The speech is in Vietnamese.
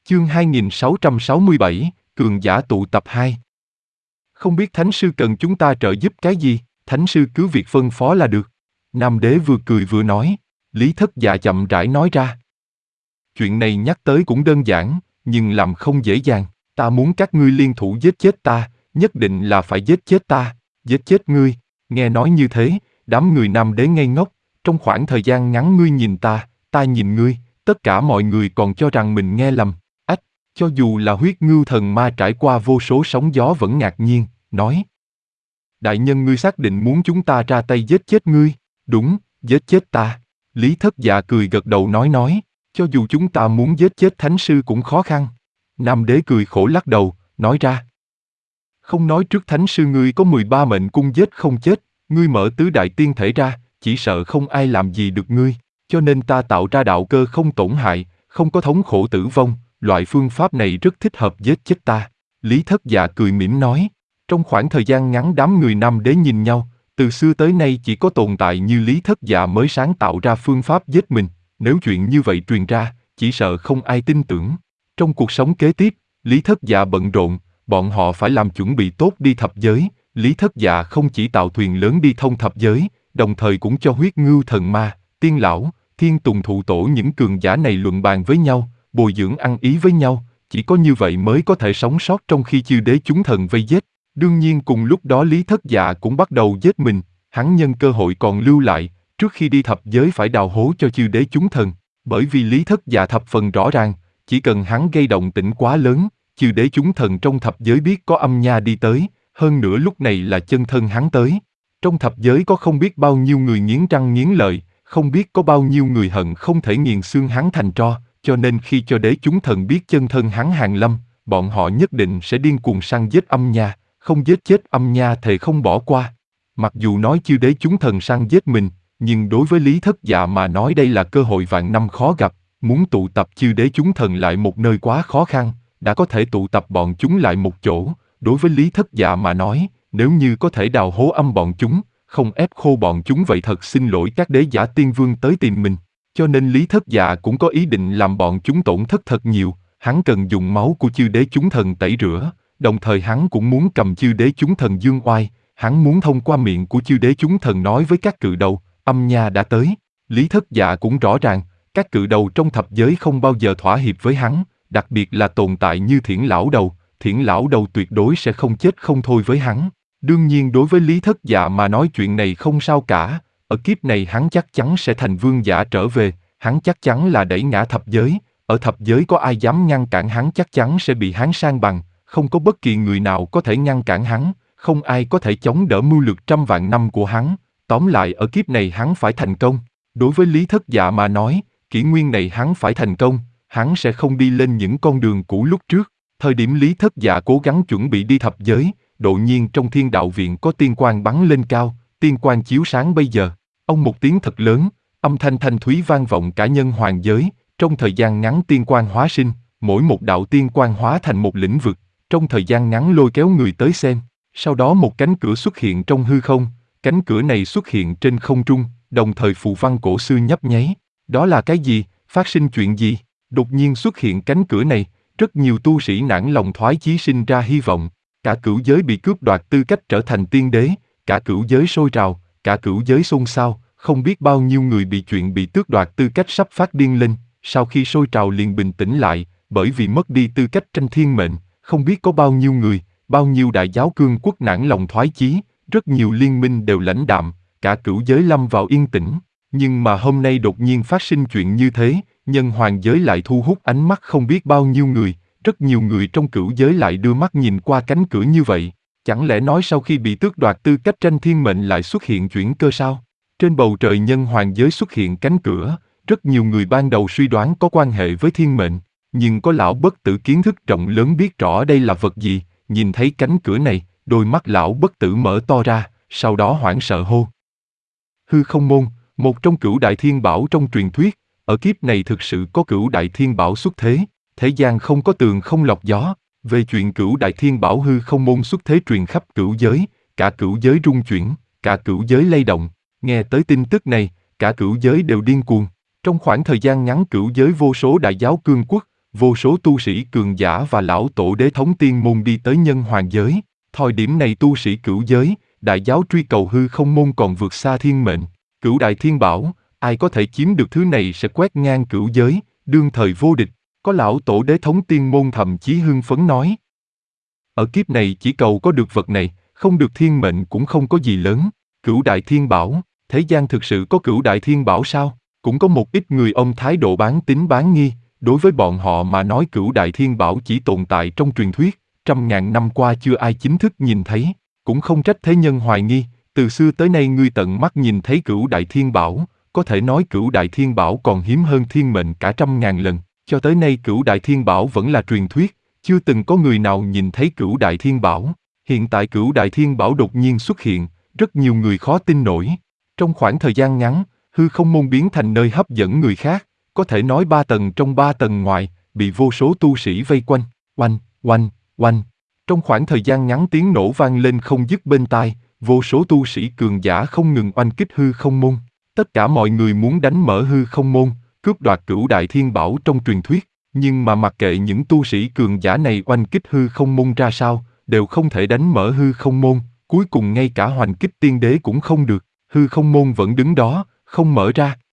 Chương 2667, Cường giả tụ tập 2. Không biết Thánh sư cần chúng ta trợ giúp cái gì, Thánh sư cứ việc phân phó là được. Nam đế vừa cười vừa nói, Lý Thất Dạ chậm rãi nói ra. Chuyện này nhắc tới cũng đơn giản, nhưng làm không dễ dàng. Ta muốn các ngươi liên thủ giết chết ta, nhất định là phải giết chết ta, giết chết ngươi. Nghe nói như thế, đám người Nam đế ngây ngốc, trong khoảng thời gian ngắn ngươi nhìn ta nhìn ngươi, tất cả mọi người còn cho rằng mình nghe lầm. Cho dù là huyết ngưu thần ma trải qua vô số sóng gió vẫn ngạc nhiên, nói. Đại nhân ngươi xác định muốn chúng ta ra tay giết chết ngươi, đúng, giết chết ta. Lý Thất Dạ cười gật đầu nói, cho dù chúng ta muốn giết chết thánh sư cũng khó khăn. Nam đế cười khổ lắc đầu, nói ra. Không nói trước thánh sư ngươi có 13 mệnh cung giết không chết, ngươi mở tứ đại tiên thể ra, chỉ sợ không ai làm gì được ngươi, cho nên ta tạo ra đạo cơ không tổn hại, không có thống khổ tử vong. Loại phương pháp này rất thích hợp giết chết ta. Lý Thất Dạ cười mỉm nói. Trong khoảng thời gian ngắn đám người Nam đế nhìn nhau, từ xưa tới nay chỉ có tồn tại như Lý Thất Dạ mới sáng tạo ra phương pháp giết mình. Nếu chuyện như vậy truyền ra, chỉ sợ không ai tin tưởng. Trong cuộc sống kế tiếp, Lý Thất Dạ bận rộn, bọn họ phải làm chuẩn bị tốt đi thập giới. Lý Thất Dạ không chỉ tạo thuyền lớn đi thông thập giới, đồng thời cũng cho huyết ngưu thần ma, tiên lão, thiên tùng thụ tổ những cường giả này luận bàn với nhau, bồi dưỡng ăn ý với nhau, chỉ có như vậy mới có thể sống sót trong khi chư đế chúng thần vây giết. Đương nhiên cùng lúc đó Lý Thất Dạ cũng bắt đầu giết mình, hắn nhân cơ hội còn lưu lại, trước khi đi thập giới phải đào hố cho chư đế chúng thần, bởi vì Lý Thất Dạ thập phần rõ ràng, chỉ cần hắn gây động tĩnh quá lớn, chư đế chúng thần trong thập giới biết có âm nha đi tới, hơn nữa lúc này là chân thân hắn tới. Trong thập giới có không biết bao nhiêu người nghiến răng nghiến lợi, không biết có bao nhiêu người hận không thể nghiền xương hắn thành tro. Cho nên khi cho đế chúng thần biết chân thân hắn hàng lâm, bọn họ nhất định sẽ điên cuồng săn giết âm nha, không giết chết âm nha thề không bỏ qua. Mặc dù nói chư đế chúng thần săn giết mình, nhưng đối với Lý Thất Dạ mà nói đây là cơ hội vạn năm khó gặp, muốn tụ tập chư đế chúng thần lại một nơi quá khó khăn, đã có thể tụ tập bọn chúng lại một chỗ, đối với Lý Thất Dạ mà nói, nếu như có thể đào hố âm bọn chúng, không ép khô bọn chúng vậy thật xin lỗi các đế giả tiên vương tới tìm mình. Cho nên Lý Thất Dạ cũng có ý định làm bọn chúng tổn thất thật nhiều, hắn cần dùng máu của chư đế chúng thần tẩy rửa, đồng thời hắn cũng muốn cầm chư đế chúng thần dương oai, hắn muốn thông qua miệng của chư đế chúng thần nói với các cự đầu, âm nha đã tới. Lý Thất Dạ cũng rõ ràng, các cự đầu trong thập giới không bao giờ thỏa hiệp với hắn, đặc biệt là tồn tại như Thiển Lão Đầu tuyệt đối sẽ không chết không thôi với hắn. Đương nhiên đối với Lý Thất Dạ mà nói chuyện này không sao cả. Ở kiếp này hắn chắc chắn sẽ thành vương giả trở về, hắn chắc chắn là đẩy ngã thập giới, ở thập giới có ai dám ngăn cản hắn chắc chắn sẽ bị hắn san bằng, không có bất kỳ người nào có thể ngăn cản hắn, không ai có thể chống đỡ mưu lược trăm vạn năm của hắn, tóm lại ở kiếp này hắn phải thành công. Đối với Lý Thất Dạ mà nói, kỷ nguyên này hắn phải thành công, hắn sẽ không đi lên những con đường cũ lúc trước. Thời điểm Lý Thất Dạ cố gắng chuẩn bị đi thập giới, đột nhiên trong thiên đạo viện có tiên quang bắn lên cao, tiên quang chiếu sáng bây giờ. Ông một tiếng thật lớn, âm thanh thanh thúy vang vọng cả nhân hoàng giới, trong thời gian ngắn tiên quang hóa sinh, mỗi một đạo tiên quang hóa thành một lĩnh vực, trong thời gian ngắn lôi kéo người tới xem. Sau đó một cánh cửa xuất hiện trong hư không, cánh cửa này xuất hiện trên không trung, đồng thời phù văn cổ xưa nhấp nháy. Đó là cái gì, phát sinh chuyện gì? Đột nhiên xuất hiện cánh cửa này, rất nhiều tu sĩ nản lòng thoái chí sinh ra hy vọng, cả cửu giới bị cướp đoạt tư cách trở thành tiên đế, cả cửu giới sôi trào. Cả cửu giới xôn xao, không biết bao nhiêu người bị tước đoạt tư cách sắp phát điên lên, sau khi sôi trào liền bình tĩnh lại, bởi vì mất đi tư cách tranh thiên mệnh, không biết có bao nhiêu người, bao nhiêu đại giáo cương quốc nản lòng thoái chí, rất nhiều liên minh đều lãnh đạm, cả cửu giới lâm vào yên tĩnh. Nhưng mà hôm nay đột nhiên phát sinh chuyện như thế, nhân hoàng giới lại thu hút ánh mắt không biết bao nhiêu người, rất nhiều người trong cửu giới lại đưa mắt nhìn qua cánh cửa như vậy. Chẳng lẽ nói sau khi bị tước đoạt tư cách tranh thiên mệnh lại xuất hiện chuyển cơ sao? Trên bầu trời nhân hoàng giới xuất hiện cánh cửa, rất nhiều người ban đầu suy đoán có quan hệ với thiên mệnh, nhưng có lão bất tử kiến thức rộng lớn biết rõ đây là vật gì, nhìn thấy cánh cửa này, đôi mắt lão bất tử mở to ra, sau đó hoảng sợ hô. Hư không môn, một trong cửu đại thiên bảo trong truyền thuyết, ở kiếp này thực sự có cửu đại thiên bảo xuất thế, thế gian không có tường không lọc gió. Về chuyện cửu đại thiên bảo hư không môn xuất thế truyền khắp cửu giới, cả cửu giới rung chuyển, cả cửu giới lay động. Nghe tới tin tức này, cả cửu giới đều điên cuồng. Trong khoảng thời gian ngắn cửu giới vô số đại giáo cương quốc, vô số tu sĩ cường giả và lão tổ đế thống tiên môn đi tới nhân hoàng giới. Thời điểm này tu sĩ cửu giới, đại giáo truy cầu hư không môn còn vượt xa thiên mệnh. Cửu đại thiên bảo, ai có thể chiếm được thứ này sẽ quét ngang cửu giới, đương thời vô địch. Có lão tổ đế thống tiên môn thậm chí hưng phấn nói. Ở kiếp này chỉ cầu có được vật này, không được thiên mệnh cũng không có gì lớn. Cửu đại thiên bảo, thế gian thực sự có cửu đại thiên bảo sao? Cũng có một ít người ông thái độ bán tín bán nghi, đối với bọn họ mà nói cửu đại thiên bảo chỉ tồn tại trong truyền thuyết, trăm ngàn năm qua chưa ai chính thức nhìn thấy, cũng không trách thế nhân hoài nghi, từ xưa tới nay ngươi tận mắt nhìn thấy cửu đại thiên bảo, có thể nói cửu đại thiên bảo còn hiếm hơn thiên mệnh cả trăm ngàn lần, cho tới nay cửu đại thiên bảo vẫn là truyền thuyết, chưa từng có người nào nhìn thấy cửu đại thiên bảo. Hiện tại cửu đại thiên bảo đột nhiên xuất hiện, rất nhiều người khó tin nổi. Trong khoảng thời gian ngắn, hư không môn biến thành nơi hấp dẫn người khác, có thể nói 3 tầng trong 3 tầng ngoài, bị vô số tu sĩ vây quanh, oanh, oanh, oanh. Trong khoảng thời gian ngắn tiếng nổ vang lên không dứt bên tai, vô số tu sĩ cường giả không ngừng oanh kích hư không môn. Tất cả mọi người muốn đánh mở hư không môn, cướp đoạt cửu đại thiên bảo trong truyền thuyết, nhưng mà mặc kệ những tu sĩ cường giả này oanh kích hư không môn ra sao, đều không thể đánh mở hư không môn, cuối cùng ngay cả hoành kích tiên đế cũng không được, hư không môn vẫn đứng đó, không mở ra.